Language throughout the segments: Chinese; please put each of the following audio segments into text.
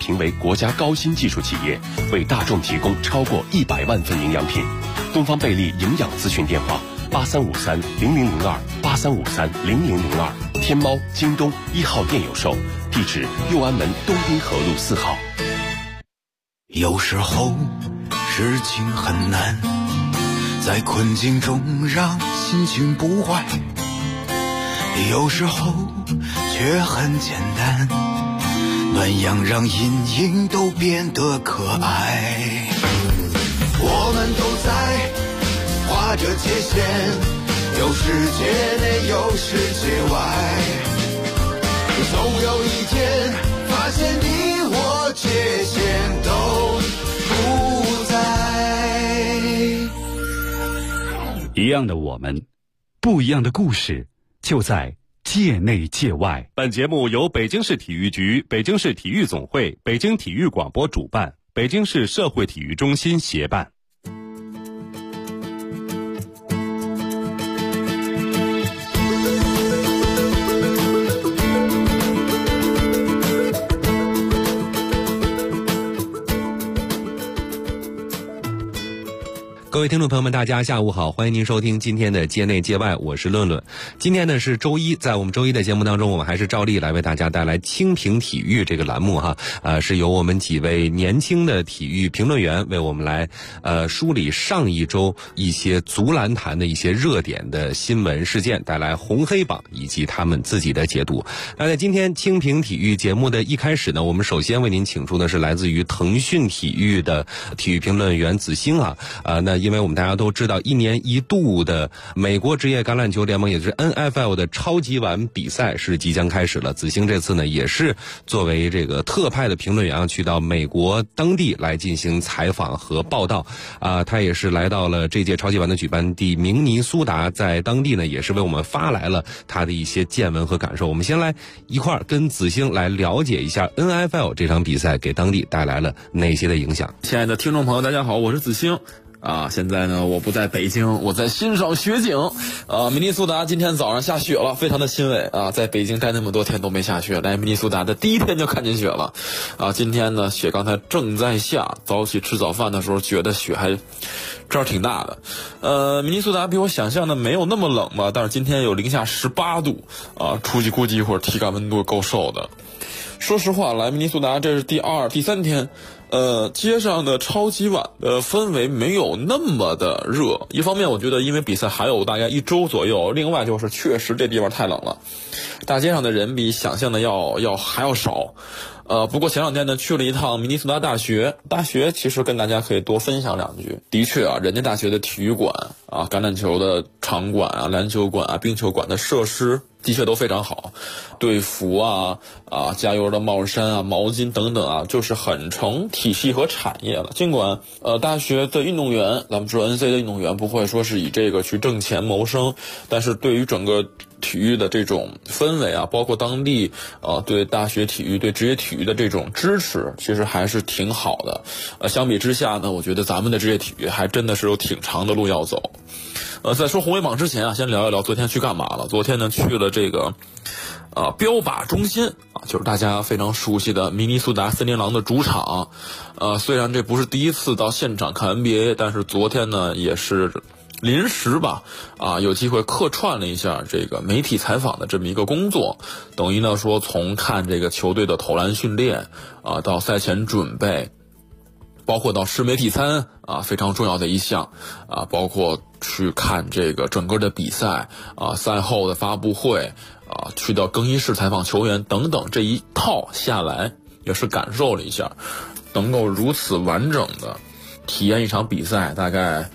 评为国家高新技术企业，为大众提供超过100万份营养品。东方贝利营养咨询电话83530002，83530002，天猫、京东1号店有售，地址右安门东滨河路4号。 有时候事情很难，在困境中让心情不坏，有时候却很简单，暖阳让阴影都变得可爱。我们都在划着界限，有世界内有世界外，总有一天发现你我界限都不在。 一样的我们，不一样的故事，就在界内界外。 本节目由北京市体育局、北京市体育总会、北京体育广播主办，北京市社会体育中心协办。 各位听众朋友们，大家下午好，欢迎您收听今天的界内界外，我是论论。今天呢是周一，在我们周一的节目当中，我们还是照例来为大家带来清评体育这个栏目哈，是由我们几位年轻的体育评论员为我们来梳理上一周一些足篮坛的一些热点的新闻事件，带来红黑榜以及他们自己的解读。那在今天清评体育节目的一开始呢，我们首先为您请出的是来自于腾讯体育的体育评论员子星啊，那因为我们大家都知道，一年一度的美国职业橄榄球联盟，也就是 NFL 的超级碗比赛是即将开始了。子星这次呢，也是作为这个特派的评论员去到美国当地来进行采访和报道他也是来到了这届超级碗的举办地明尼苏达，在当地呢也是为我们发来了他的一些见闻和感受。我们先来一块儿跟子星来了解一下 NFL 这场比赛给当地带来了哪些的影响。 亲爱的听众朋友，大家好，我是子星。现在呢，我不在北京，我在欣赏雪景。明尼苏达今天早上下雪了，非常的欣慰啊！在北京待那么多天都没下雪，来明尼苏达的第一天就看见雪了。今天呢，雪刚才正在下，早起吃早饭的时候觉得雪还这儿挺大的。明尼苏达比我想象的没有那么冷吧，但是今天有零下18度出去估计一会儿体感温度够受的。说实话，来明尼苏达这是第三天。街上的超级碗的氛围没有那么的热，一方面我觉得因为比赛还有大概1周左右，另外就是确实这地方太冷了，大街上的人比想象的还要少。不过前两天呢去了一趟明尼苏达大学其实跟大家可以多分享两句。的确人家大学的体育馆橄榄球的场馆篮球馆冰球馆的设施的确都非常好，队服加油的帽衫毛巾等等就是很成体系和产业了。尽管大学的运动员，咱们说 NC 的运动员不会说是以这个去挣钱谋生，但是对于整个体育的这种氛围包括当地对大学体育对职业体育的这种支持，其实还是挺好的。相比之下呢，我觉得咱们的职业体育还真的是有挺长的路要走。在说红黑榜之前先聊一聊昨天去干嘛了。昨天呢去了这个标靶中心就是大家非常熟悉的明尼苏达森林狼的主场。虽然这不是第一次到现场看 NBA， 但是昨天呢也是临时吧有机会客串了一下这个媒体采访的这么一个工作，等于呢说从看这个球队的投篮训练到赛前准备，包括到吃媒体餐非常重要的一项包括去看这个整个的比赛赛后的发布会去到更衣室采访球员等等，这一套下来也是感受了一下，能够如此完整的体验一场比赛，大概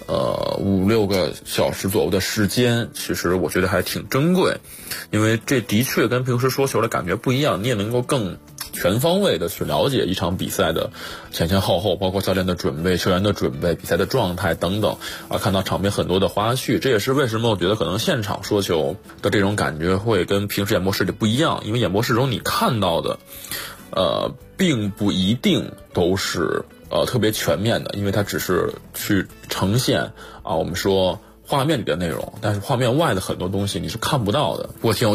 5-6个小时左右的时间，其实我觉得还挺珍贵，因为这的确跟平时说球的感觉不一样，你也能够更全方位的去了解一场比赛的前前后后，包括教练的准备、球员的准备、比赛的状态等等看到场边很多的花絮。这也是为什么我觉得可能现场说球的这种感觉会跟平时演播室里不一样，因为演播室中你看到的并不一定都是特别全面的，因为它只是去呈现我们说画面里的内容，但是画面外的很多东西你是看不到的。不过挺有意思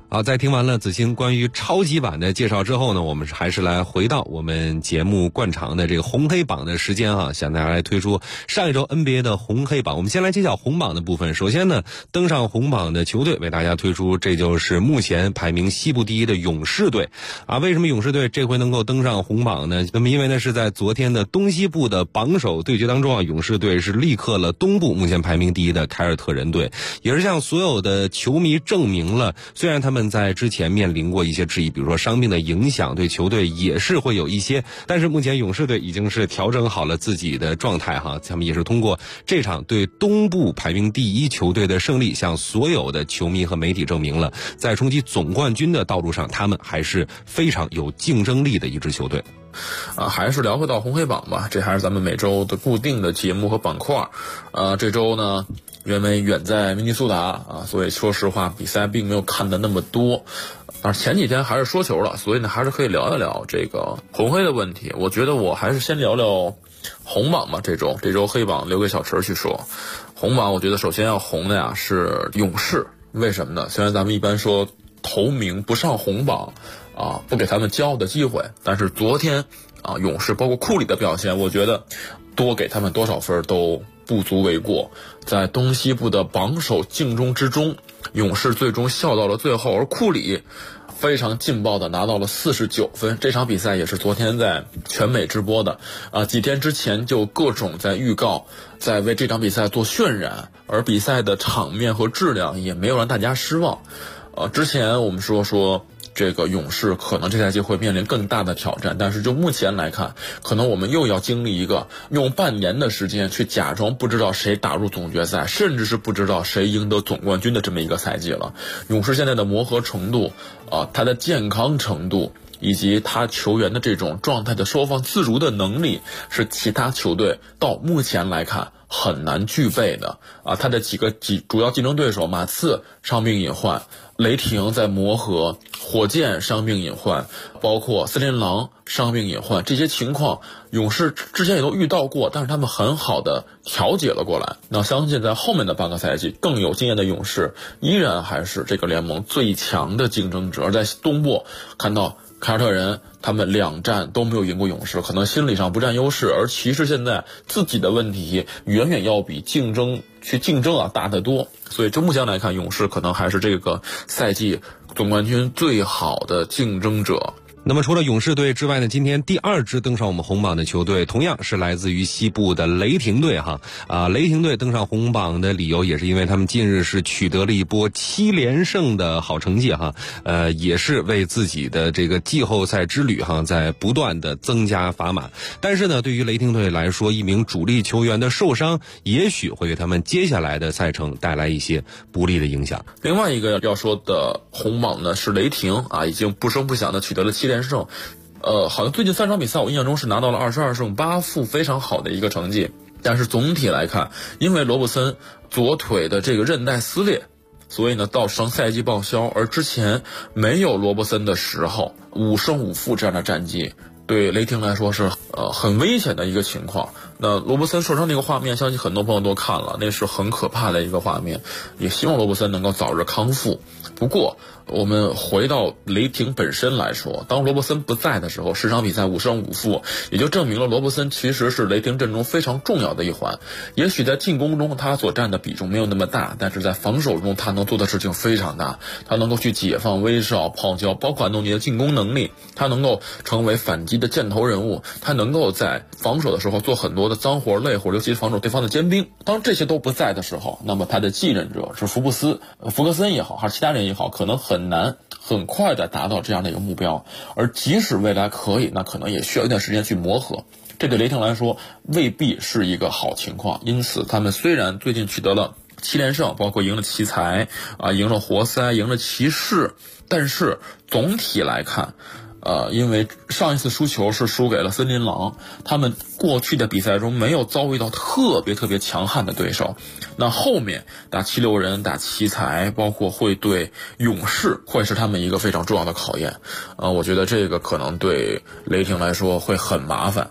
好，在听完了子星关于超级版的介绍之后呢，我们还是来回到我们节目惯常的这个红黑榜的时间向大家来推出上一周 NBA 的红黑榜。我们先来揭晓红榜的部分。首先呢，登上红榜的球队为大家推出，这就是目前排名西部第一的勇士队为什么勇士队这回能够登上红榜呢？那么因为呢是在昨天的东西部的榜首对决当中勇士队是力克了东部目前排名第一的凯尔特人队，也是向所有的球迷证明了，虽然他们在之前面临过一些质疑，比如说伤病的影响对球队也是会有一些，但是目前勇士队已经是调整好了自己的状态他们也是通过这场对东部排名第一球队的胜利，向所有的球迷和媒体证明了，在冲击总冠军的道路上，他们还是非常有竞争力的一支球队。 还是聊回到红黑榜吧，这还是咱们每周的固定的节目和板块。这周呢，因为远在明尼苏达所以说实话比赛并没有看的那么多。前几天还是说球了，所以呢还是可以聊一聊这个红黑的问题。我觉得我还是先聊聊红榜吧，这周黑榜留给小池去说。红榜我觉得首先要红的是勇士，为什么呢？虽然咱们一般说头名不上红榜不给他们骄傲的机会，但是昨天勇士包括库里的表现，我觉得多给他们多少分都不足为过。在东西部的榜首竞争之中，勇士最终笑到了最后，而库里非常劲爆的拿到了49分。这场比赛也是昨天在全美直播的几天之前就各种在预告，在为这场比赛做渲染，而比赛的场面和质量也没有让大家失望。之前我们说这个勇士可能这赛季会面临更大的挑战，但是就目前来看，可能我们又要经历一个用半年的时间去假装不知道谁打入总决赛，甚至是不知道谁赢得总冠军的这么一个赛季了。勇士现在的磨合程度他的健康程度以及他球员的这种状态的收放自如的能力，是其他球队到目前来看很难具备的他的几个主要竞争对手，马刺伤病隐患，雷霆在磨合，火箭伤病隐患，包括森林狼伤病隐患，这些情况勇士之前也都遇到过，但是他们很好的调节了过来。那相信在后面的半个赛季，更有经验的勇士依然还是这个联盟最强的竞争者。而在东部看到凯尔特人他们2战都没有赢过勇士，可能心理上不占优势，而其实现在自己的问题远远要比竞争大得多。所以就目前来看，勇士可能还是这个赛季总冠军最好的竞争者。 那么除了勇士队之外呢，今天第2支登上我们红榜的球队同样是来自于西部的雷霆队雷霆队登上红榜的理由也是因为他们近日是取得了一波7连胜的好成绩也是为自己的这个季后赛之旅在不断的增加砝码。但是呢，对于雷霆队来说，一名主力球员的受伤也许会给他们接下来的赛程带来一些不利的影响。 另外一个要说的红榜呢是雷霆已经不声不响的取得了7连胜。好像最近3场比赛我印象中是拿到了22胜8负，非常好的一个成绩。但是总体来看，因为罗伯森左腿的这个韧带撕裂，所以呢造成赛季报销，而之前没有罗伯森的时候5胜5负这样的战绩对雷霆来说是很危险的一个情况。那罗伯森受伤那个画面，相信很多朋友都看了，那是很可怕的一个画面，也希望罗伯森能够早日康复。不过我们回到雷霆本身来说，当罗伯森不在的时候，10场比赛5胜5负，也就证明了罗伯森其实是雷霆阵中非常重要的一环。也许在进攻中他所占的比重没有那么大，但是在防守中他能做的事情非常大，他能够去解放威少、泡椒，包括安东尼的进攻能力，他能够成为反击的箭头人物，他能够在防守的时候做很多的脏活累活，尤其是防守对方的尖兵。当这些都不在的时候，那么他的继任者是福格森也好，还是其他人也好，可能很难很快的达到这样的一个目标。而即使未来可以，那可能也需要一段时间去磨合，这对雷霆来说未必是一个好情况。因此他们虽然最近取得了7连胜，包括赢了奇才赢了活塞，赢了骑士，但是总体来看因为上一次输球是输给了森林狼，他们过去的比赛中没有遭遇到特别强悍的对手。那后面打76人、打奇才，包括会对勇士，会是他们一个非常重要的考验。我觉得这个可能对雷霆来说会很麻烦。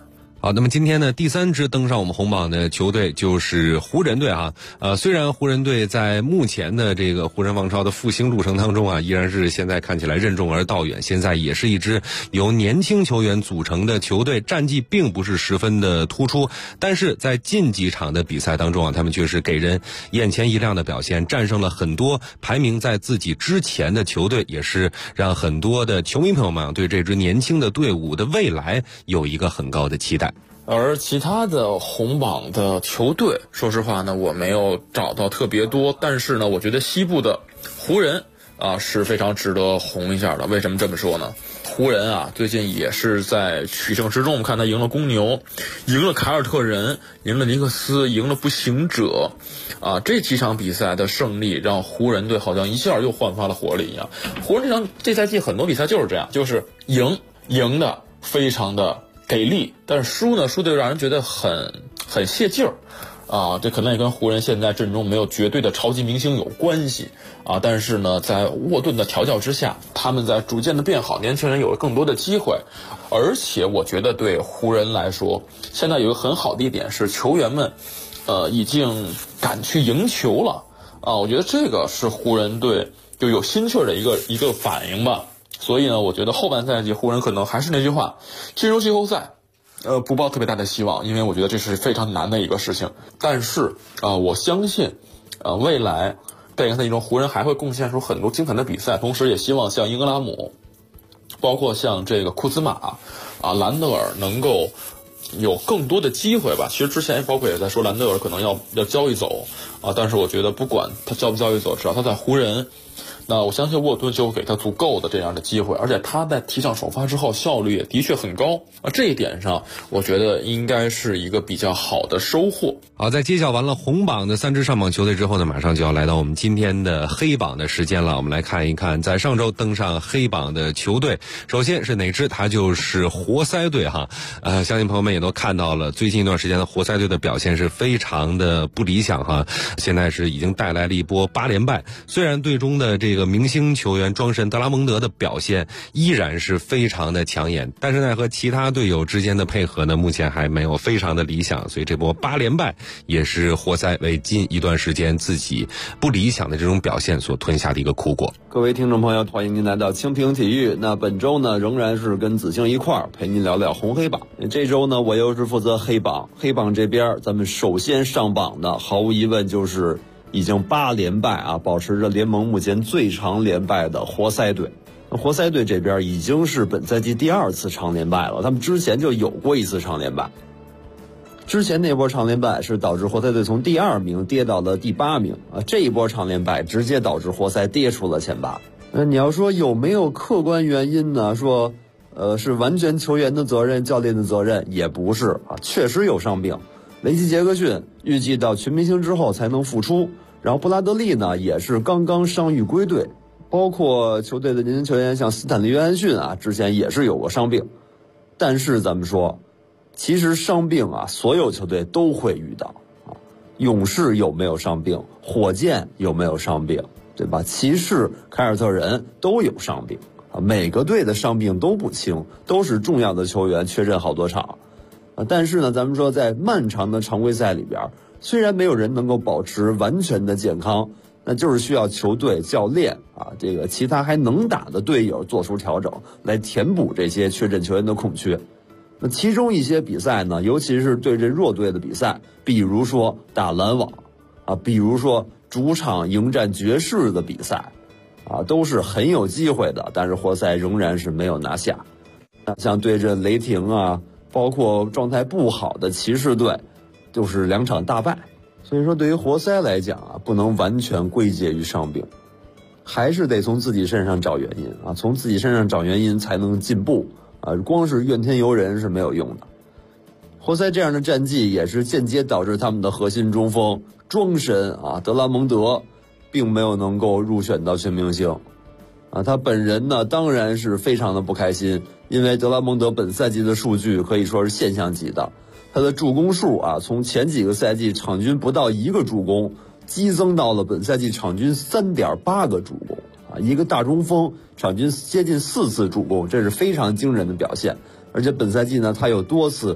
好，那么今天呢，第3支登上我们红榜的球队就是湖人队啊。虽然湖人队在目前的这个湖人王朝的复兴路程当中啊，依然是现在看起来任重而道远，现在也是一支由年轻球员组成的球队，战绩并不是十分的突出，但是在近几场的比赛当中啊，他们却是给人眼前一亮的表现，战胜了很多排名在自己之前的球队，也是让很多的球迷朋友们对这支年轻的队伍的未来有一个很高的期待。 而其他的红榜的球队，说实话呢，我没有找到特别多，但是呢，我觉得西部的湖人啊是非常值得红一下的。为什么这么说呢？湖人啊，最近也是在取胜之中，我们看他赢了公牛，赢了凯尔特人，赢了尼克斯，赢了步行者，啊，这几场比赛的胜利让湖人队好像一下又焕发了活力一样。湖人这赛季很多比赛就是这样，就是赢的非常的给力，但是输的又让人觉得很泄劲儿，啊，这可能也跟湖人现在阵中没有绝对的超级明星有关系啊。但是呢，在沃顿的调教之下，他们在逐渐的变好，年轻人有了更多的机会，而且我觉得对湖人来说，现在有一个很好的一点是球员们，已经敢去赢球了啊。我觉得这个是湖人队就有心气儿的一个反应吧。所以呢，我觉得后半赛季湖人可能还是那句话，进入季后赛，不抱特别大的希望，因为我觉得这是非常难的一个事情。但是我相信，未来贝恩赛季中湖人还会贡献出很多精彩的比赛，同时也希望像英格拉姆，包括像这个库兹马兰德尔能够有更多的机会吧。其实之前包括也在说兰德尔可能要交易走啊，但是我觉得不管他交不交易走，只要他在湖人，那我相信沃顿就会给他足够的这样的机会，而且他在提上首发之后效率也的确很高啊，这一点上我觉得应该是一个比较好的收获。 好，在揭晓完了红榜的3支上榜球队之后呢，马上就要来到我们今天的黑榜的时间了。我们来看一看在上周登上黑榜的球队，首先是哪支？它就是活塞队哈。相信朋友们也都看到了，最近一段时间的活塞队的表现是非常的不理想哈，现在是已经带来了一波8连败。虽然队中的这个明星球员庄神德拉蒙德的表现依然是非常的抢眼，但是呢和其他队友之间的配合呢目前还没有非常的理想，所以这波8连败也是活塞为近一段时间自己不理想的这种表现所吞下的一个苦果。 各位听众朋友，欢迎您来到蜻蜓体育。那本周呢仍然是跟子星一块儿陪您聊聊红黑榜。这周呢我又是负责黑榜这边，咱们首先上榜的毫无疑问就是已经8连败啊，保持着联盟目前最长连败的活塞队。活塞队这边已经是本赛季第2次长连败了，他们之前就有过1次长连败。之前那波长连败是导致活塞队从第2名跌到了第8名啊，这一波长连败直接导致活塞跌出了前8。那你要说有没有客观原因呢？说是完全球员的责任、教练的责任，也不是啊，确实有伤病。雷吉杰克逊预计到全明星之后才能复出，然后布拉德利呢也是刚刚伤愈归队，包括球队的年轻球员像斯坦利约翰逊啊，之前也是有过伤病。但是咱们说，其实伤病啊，所有球队都会遇到啊。勇士有没有伤病？火箭有没有伤病？对吧？骑士、凯尔特人都有伤病啊，每个队的伤病都不轻，都是重要的球员缺阵好多场啊。但是呢，咱们说在漫长的常规赛里边，虽然没有人能够保持完全的健康，那就是需要球队、教练啊，这个其他还能打的队友做出调整，来填补这些缺阵球员的空缺。那其中一些比赛呢，尤其是对阵弱队的比赛，比如说打篮网啊，比如说主场迎战爵士的比赛啊，都是很有机会的，但是活塞仍然是没有拿下。那像对阵雷霆啊，包括状态不好的骑士队，就是2场大败。所以说对于活塞来讲啊，不能完全归结于伤病，还是得从自己身上找原因啊，从自己身上找原因才能进步啊，光是怨天尤人是没有用的。活塞这样的战绩也是间接导致他们的核心中锋庄神啊德拉蒙德并没有能够入选到全明星啊，他本人呢当然是非常的不开心，因为德拉蒙德本赛季的数据可以说是现象级的，他的助攻数啊从前几个赛季场均不到1个助攻，激增到了本赛季场均3.8个助攻啊，一个大中锋场均接近4次助攻，这是非常惊人的表现。而且本赛季呢，他有多次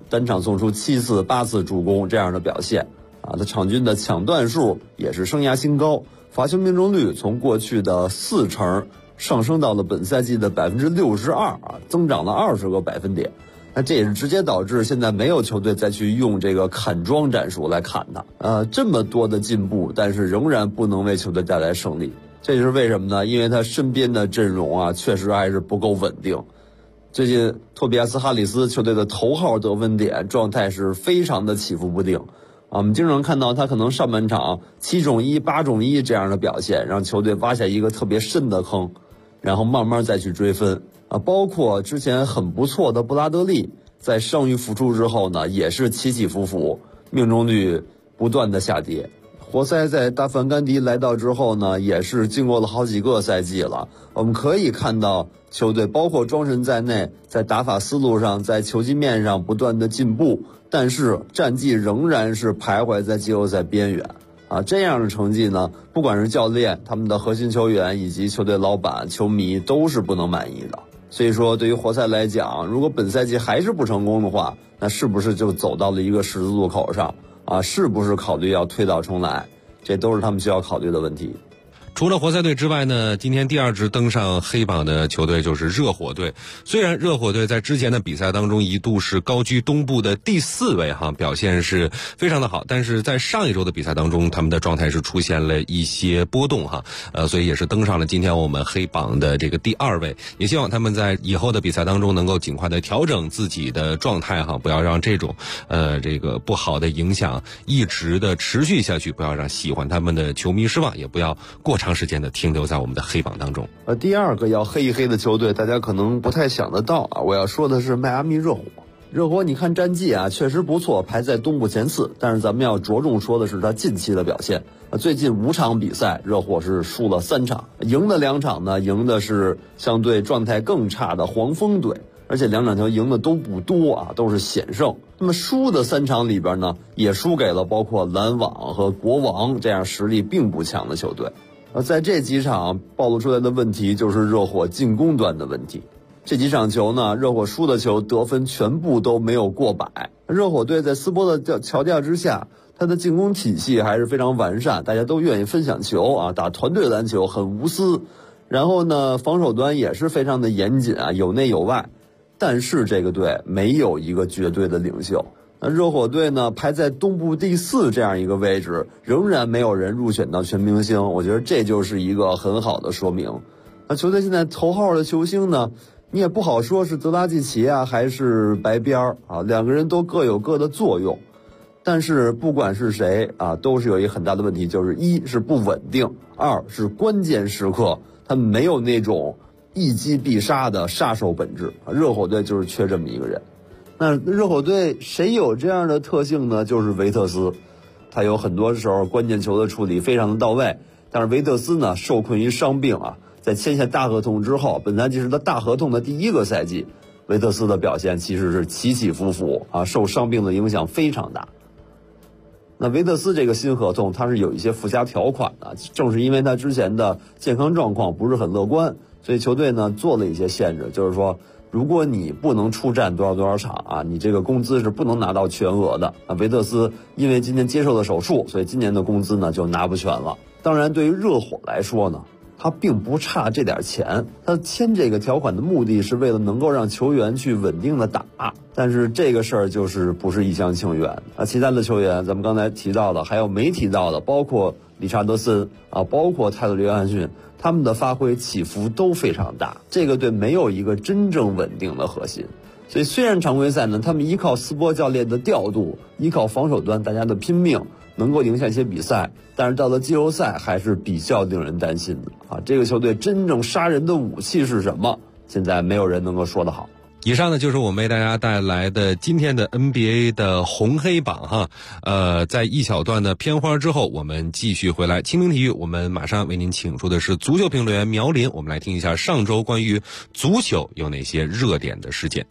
单场送出7次、8次助攻这样的表现啊，他场均的抢断数也是生涯新高，罚球命中率从过去的4成上升到了本赛季的62%啊，增长了20个百分点。那这也是直接导致现在没有球队再去用这个砍庄战术来砍他。这么多的进步，但是仍然不能为球队带来胜利。这就是为什么呢？因为他身边的阵容啊，确实还是不够稳定。最近托比亚斯·哈里斯球队的头号得分点状态是非常的起伏不定啊，我们经常看到他可能上半场7中1、8中1这样的表现，让球队挖下一个特别深的坑，然后慢慢再去追分啊。包括之前很不错的布拉德利，在伤愈复出之后呢，也是起起伏伏，命中率不断的下跌。活塞在大范甘迪来到之后呢，也是经过了好几个赛季了。我们可以看到球队包括庄神在内，在打法思路上，在球技面上不断的进步，但是战绩仍然是徘徊在季后赛边缘啊。这样的成绩呢，不管是教练、他们的核心球员以及球队老板、球迷都是不能满意的。所以说，对于活塞来讲，如果本赛季还是不成功的话，那是不是就走到了一个十字路口上啊？是不是考虑要推倒重来？这都是他们需要考虑的问题。 除了活塞队之外呢，今天第2支登上黑榜的球队就是热火队。虽然热火队在之前的比赛当中一度是高居东部的第4位哈，表现是非常的好，但是在上一周的比赛当中，他们的状态是出现了一些波动哈，所以也是登上了今天我们黑榜的这个第2位。也希望他们在以后的比赛当中能够尽快的调整自己的状态哈，不要让这种这个不好的影响一直的持续下去，不要让喜欢他们的球迷失望，也不要过长时间的停留在我们的黑榜当中。 第2个要黑一黑的球队，大家可能不太想得到啊。我要说的是迈阿密热火。热火你看战绩啊，确实不错，排在东部前4，但是咱们要着重说的是他近期的表现。最近5场比赛，热火是输了3场，赢的2场呢，赢的是相对状态更差的黄蜂队，而且2场球赢的都不多啊，都是险胜。那么输的3场里边呢，也输给了包括篮网和国王这样实力并不强的球队。在这几场暴露出来的问题就是热火进攻端的问题。这几场球呢，热火输的球得分全部都没有过百。热火队在斯波的调教之下，他的进攻体系还是非常完善，大家都愿意分享球啊，打团队篮球很无私。然后呢，防守端也是非常的严谨啊，有内有外。但是这个队没有一个绝对的领袖。那热火队呢，排在东部第4这样一个位置，仍然没有人入选到全明星，我觉得这就是一个很好的说明。那球队现在头号的球星呢，你也不好说是德拉季奇啊还是白边啊，2个人都各有各的作用。但是不管是谁啊，都是有一个很大的问题，就是1是不稳定，2是关键时刻他们没有那种一击必杀的杀手本质。热火队就是缺这么一个人。那热火队谁有这样的特性呢？就是维特斯，他有很多时候关键球的处理非常的到位。但是维特斯呢，受困于伤病啊，在签下大合同之后，本赛季是他大合同的第1个赛季，维特斯的表现其实是起起伏伏啊，受伤病的影响非常大。那维特斯这个新合同，他是有一些附加条款的，正是因为他之前的健康状况不是很乐观，所以球队呢做了一些限制，就是说，如果你不能出战多少场啊，你这个工资是不能拿到全额的。维特斯因为今年接受了手术，所以今年的工资呢就拿不全了。当然，对于热火来说呢，他并不差这点钱，他签这个条款的目的是为了能够让球员去稳定的打，但是这个事儿就是不是一厢情愿啊。其他的球员咱们刚才提到的，还有没提到的，包括理查德森啊，包括泰勒·约翰逊，他们的发挥起伏都非常大。这个队没有一个真正稳定的核心，所以虽然常规赛呢，他们依靠斯波教练的调度，依靠防守端大家的拼命，能够赢下一些比赛，但是到了季后赛还是比较令人担心的啊！这个球队真正杀人的武器是什么？现在没有人能够说得好。 以上呢就是我们为大家带来的今天的 NBA 的红黑榜哈。在一小段的片花之后，我们继续回来。清明体育，我们马上为您请出的是足球评论员苗林，我们来听一下上周关于足球有哪些热点的事件。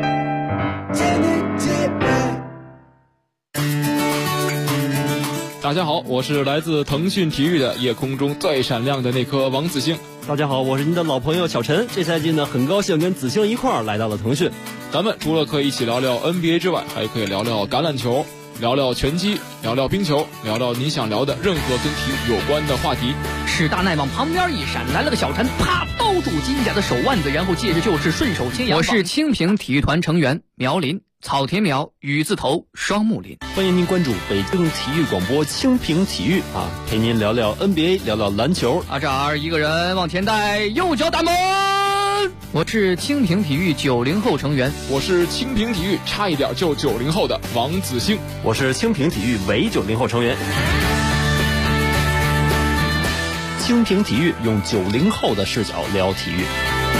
当大家好，我是来自腾讯体育的夜空中最闪亮的那颗王子星。 大家好，我是您的老朋友小陈。这赛季呢，很高兴跟子星一块儿来到了腾讯。 咱们除了可以一起聊聊 NBA 之外，还可以聊聊橄榄球，聊聊拳击，聊聊冰球，聊聊你想聊的任何跟体育有关的话题。 史大奈往旁边一闪，来了个小陈，啪包住金甲的手腕子，然后接着就是顺手牵羊。我是清平体育团成员苗林，草田苗雨字头双木林。 欢迎您关注北京体育广播清平体育陪您聊聊 NBA， 聊聊篮球。 这儿一个人往前带，右脚打门。我是清平体育90后成员， 我是清平体育差一点就90后的王子星， 我是清平体育伪90后成员。清平体育用90后的视角聊体育。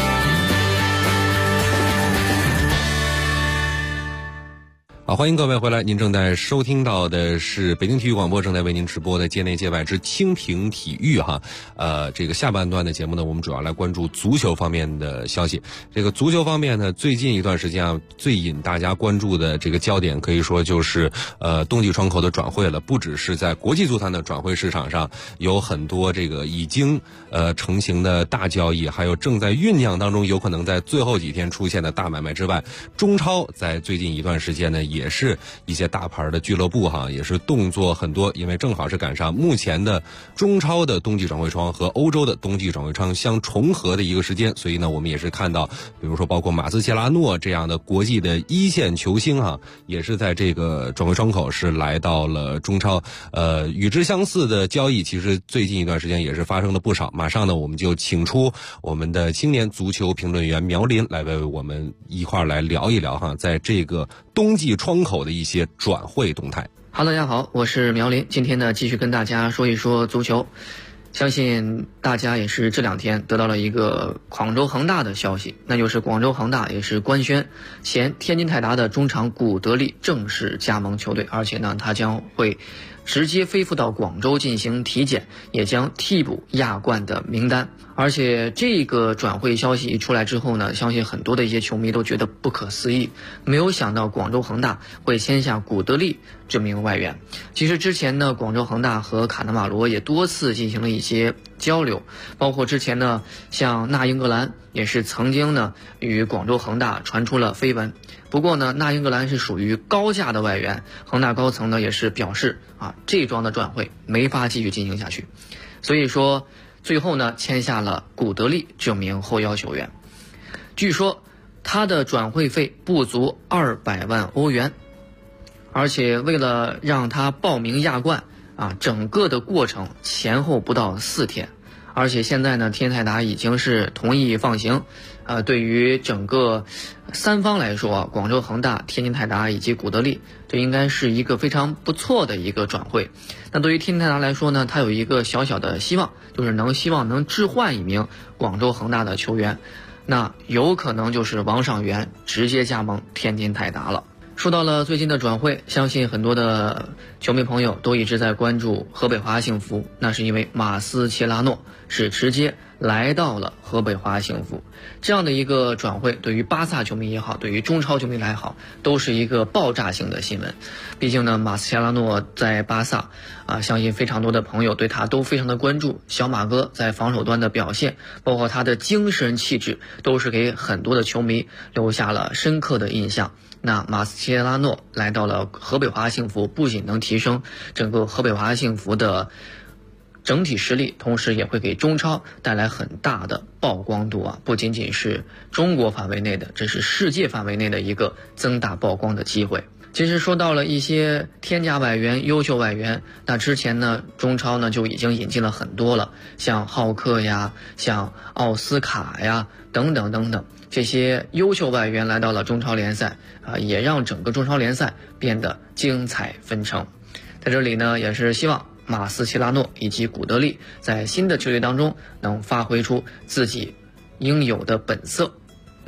好，欢迎各位回来。您正在收听到的是北京体育广播正在为您直播的界内界外之清平体育哈。这个下半段的节目呢，我们主要来关注足球方面的消息。这个足球方面呢，最近一段时间最引大家关注的这个焦点，可以说就是冬季窗口的转会了。不只是在国际足坛的转会市场上有很多这个已经成型的大交易，还有正在酝酿当中有可能在最后几天出现的大买卖之外，中超在最近一段时间呢，也是一些大牌的俱乐部也是动作很多，因为正好是赶上目前的中超的冬季转会窗和欧洲的冬季转会窗相重合的一个时间，所以呢，我们也是看到，比如说包括马斯切拉诺这样的国际的一线球星也是在这个转会窗口是来到了中超。与之相似的交易，其实最近一段时间也是发生了不少。马上呢，我们就请出我们的青年足球评论员苗林来为我们一块来聊一聊在这个冬季窗口的一些转会动态。 好，大家好，我是苗林，今天呢继续跟大家说一说足球。相信大家也是这两天得到了一个广州恒大的消息，那就是广州恒大也是官宣前天津泰达的中场古德利正式加盟球队，而且呢他将会直接飞赴到广州进行体检，也将替补亚冠的名单。而且这个转会消息一出来之后呢，相信很多的一些球迷都觉得不可思议，没有想到广州恒大会签下古德利这名外援。其实之前呢，广州恒大和卡纳瓦罗也多次进行了一些交流，包括之前呢，像纳英格兰也是曾经呢与广州恒大传出了绯闻。不过呢，纳英格兰是属于高价的外援，恒大高层呢也是表示这桩的转会没法继续进行下去，所以说最后呢签下了古德利这名后腰球员。据说他的转会费不足200万欧元，而且为了让他报名亚冠整个的过程前后不到4天。而且现在呢，天泰达已经是同意放行。对于整个三方来说广州恒大、天津泰达以及古德利，这应该是一个非常不错的一个转会。那对于天津泰达来说呢，他有一个小小的希望，就是希望能置换一名广州恒大的球员，那有可能就是王上源直接加盟天津泰达了。说到了最近的转会，相信很多的球迷朋友都一直在关注河北华幸福，那是因为马斯切拉诺是直接来到了河北华幸福。这样的一个转会对于巴萨球迷也好，对于中超球迷来好，都是一个爆炸性的新闻。毕竟呢，马斯切拉诺在巴萨相信非常多的朋友对他都非常的关注。小马哥在防守端的表现，包括他的精神气质，都是给很多的球迷留下了深刻的印象。那马斯切拉诺来到了河北华幸福，不仅能提升整个河北华幸福的整体实力，同时也会给中超带来很大的曝光度不仅仅是中国范围内的，这是世界范围内的一个增大曝光的机会。其实说到了一些天价外援、优秀外援，那之前呢，中超呢就已经引进了很多了，像浩克呀，像奥斯卡呀，等等等等，这些优秀外援来到了中超联赛也让整个中超联赛变得精彩纷呈。在这里呢，也是希望马斯切拉诺以及古德利在新的球队当中能发挥出自己应有的本色。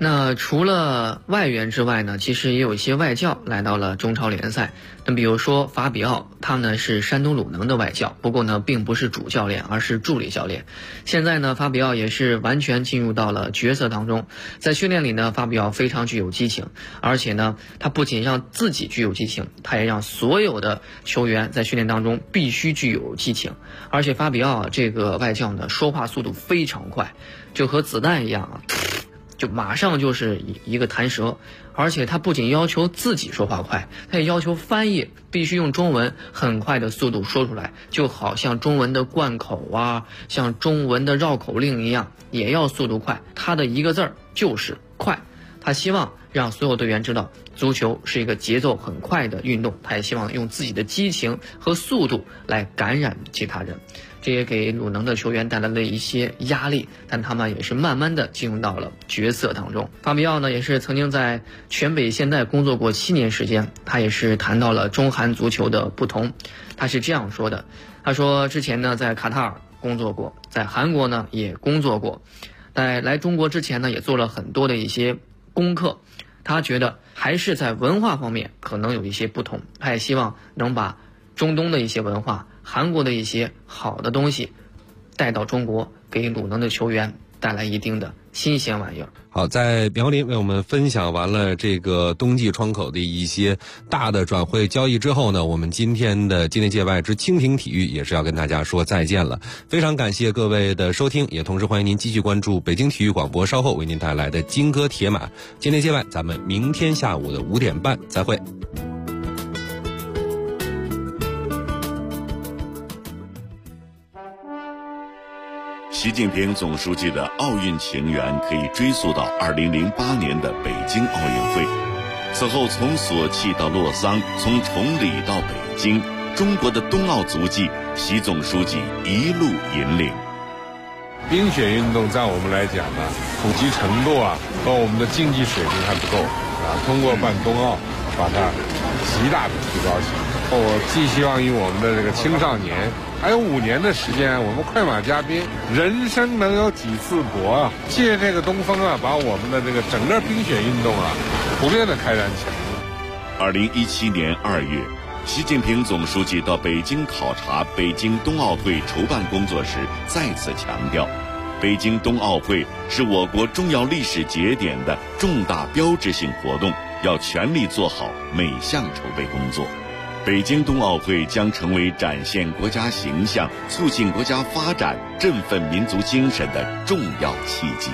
那除了外援之外呢，其实也有一些外教来到了中超联赛。那比如说法比奥，他呢是山东鲁能的外教，不过呢并不是主教练，而是助理教练。现在呢，法比奥也是完全进入到了角色当中。在训练里呢，法比奥非常具有激情，而且呢，他不仅让自己具有激情，他也让所有的球员在训练当中必须具有激情。而且法比奥这个外教呢，说话速度非常快，就和子弹一样啊。就马上就是一个弹舌，而且他不仅要求自己说话快，他也要求翻译必须用中文很快的速度说出来，就好像中文的贯口啊，像中文的绕口令一样，也要速度快。他的一个字儿就是快，他希望让所有队员知道足球是一个节奏很快的运动，他也希望用自己的激情和速度来感染其他人。这也给鲁能的球员带来了一些压力，但他们也是慢慢的进入到了角色当中。法比奥呢，也是曾经在全北现代工作过7年时间，他也是谈到了中韩足球的不同。他是这样说的，他说之前呢在卡塔尔工作过，在韩国呢也工作过，在来中国之前呢也做了很多的一些功课，他觉得还是在文化方面可能有一些不同，他也希望能把中东的一些文化，韩国的一些好的东西带到中国，给鲁能的球员带来一定的新鲜玩意儿。 好，在苗林为我们分享完了这个冬季窗口的一些大的转会交易之后呢，我们今天的界内界外之蜻蜓体育也是要跟大家说再见了。非常感谢各位的收听，也同时欢迎您继续关注北京体育广播稍后为您带来的金戈铁马。界内界外，咱们明天下午的5点半再会。 习近平总书记的奥运情缘可以追溯到2008年的北京奥运会。此后从索契到洛桑，从崇礼到北京，中国的冬奥足迹，习总书记一路引领。 冰雪运动在我们来讲呢，普及程度和我们的竞技水平还不够通过办冬奥，把它极大的提高起来。我寄希望于我们的这个青少年，还有5年的时间，我们快马加鞭，人生能有几次搏借这个东风把我们的这个整个冰雪运动普遍的开展起来。 2017年2月，习近平总书记到北京考察北京冬奥会筹办工作时，再次强调，北京冬奥会是我国重要历史节点的重大标志性活动，要全力做好每项筹备工作。北京冬奥会将成为展现国家形象、促进国家发展、振奋民族精神的重要契机。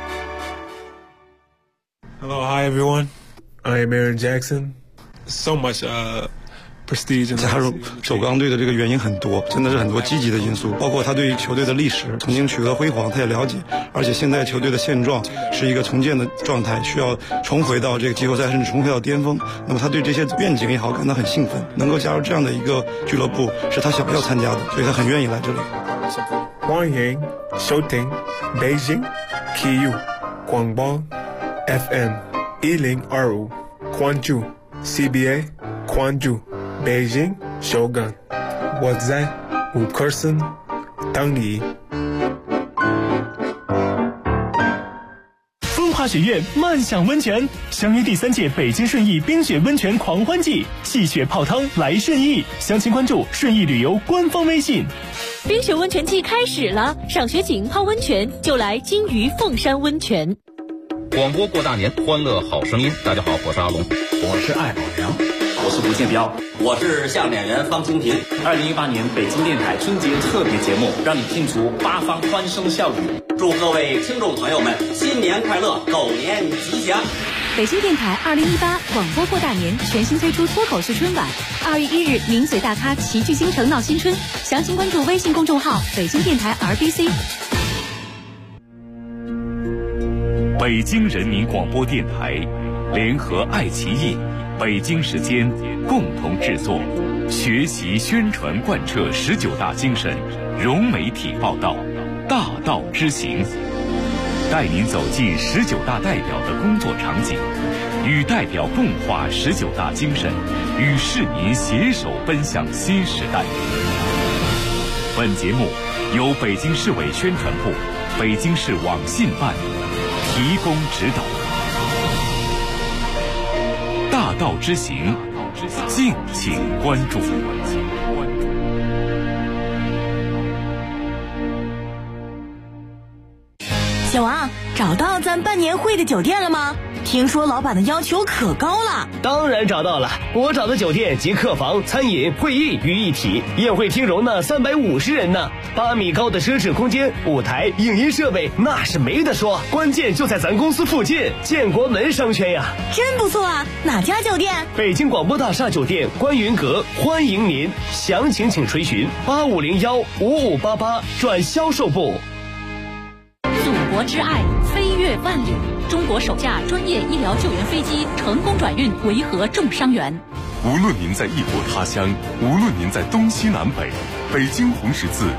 Hello, hi everyone. I am Aaron Jackson. So much prestige. 加入首钢队的这个原因很多，真的是很多积极的因素，包括他对于球队的历史曾经取得辉煌他也了解，而且现在球队的现状是一个重建的状态，需要重回到这个季后赛甚至重回到巅峰。那么他对这些愿景也好感到很兴奋，能够加入这样的一个俱乐部是他想要参加的，所以他很愿意来这里。 欢迎收听北京体育广播 FM 1025，关注 CBA， 关注北京首钢，我在5克森等你。 风华学院漫享温泉，相约第3届北京顺义冰雪温泉狂欢季，戏雪泡汤来顺义，详情关注顺义旅游官方微信。 冰雪温泉季开始了，赏雪景泡温泉就来金鱼凤山温泉。 广播过大年，欢乐好声音。大家好，我是阿龙， 我是艾宝良，我是吴建彪，我是相声演员方清平。2018年北京电台春节特别节目，让你听出八方欢声笑语。祝各位听众朋友们新年快乐，狗年吉祥。 北京电台2018广播过大年全新推出脱口秀春晚，2月1日名嘴大咖齐聚京城闹新春，详情关注微信公众号北京电台 RBC。 北京人民广播电台联合爱奇艺、北京时间共同制作，学习宣传贯彻19大精神，融媒体报道，大道之行，带您走进19大代表的工作场景，与代表共话19大精神，与市民携手奔向新时代。本节目由北京市委宣传部、北京市网信办提供指导。 大道之行，敬请关注。 小王，找到咱办年会的酒店了吗？听说老板的要求可高了。 当然找到了，我找的酒店集客房、餐饮、会议于一体，宴会厅容纳350人呢，8米高的奢侈空间，舞台、影音设备那是没得说，关键就在咱公司附近，建国门商圈呀。 真不错啊，哪家酒店？ 北京广播大厦酒店观云阁，欢迎您，详情请垂询8501-5588转销售部。 祖国之爱飞越万里，中国首架专业医疗救援飞机成功转运维和重伤员。 无论您在异国他乡，无论您在东西南北，北京红十字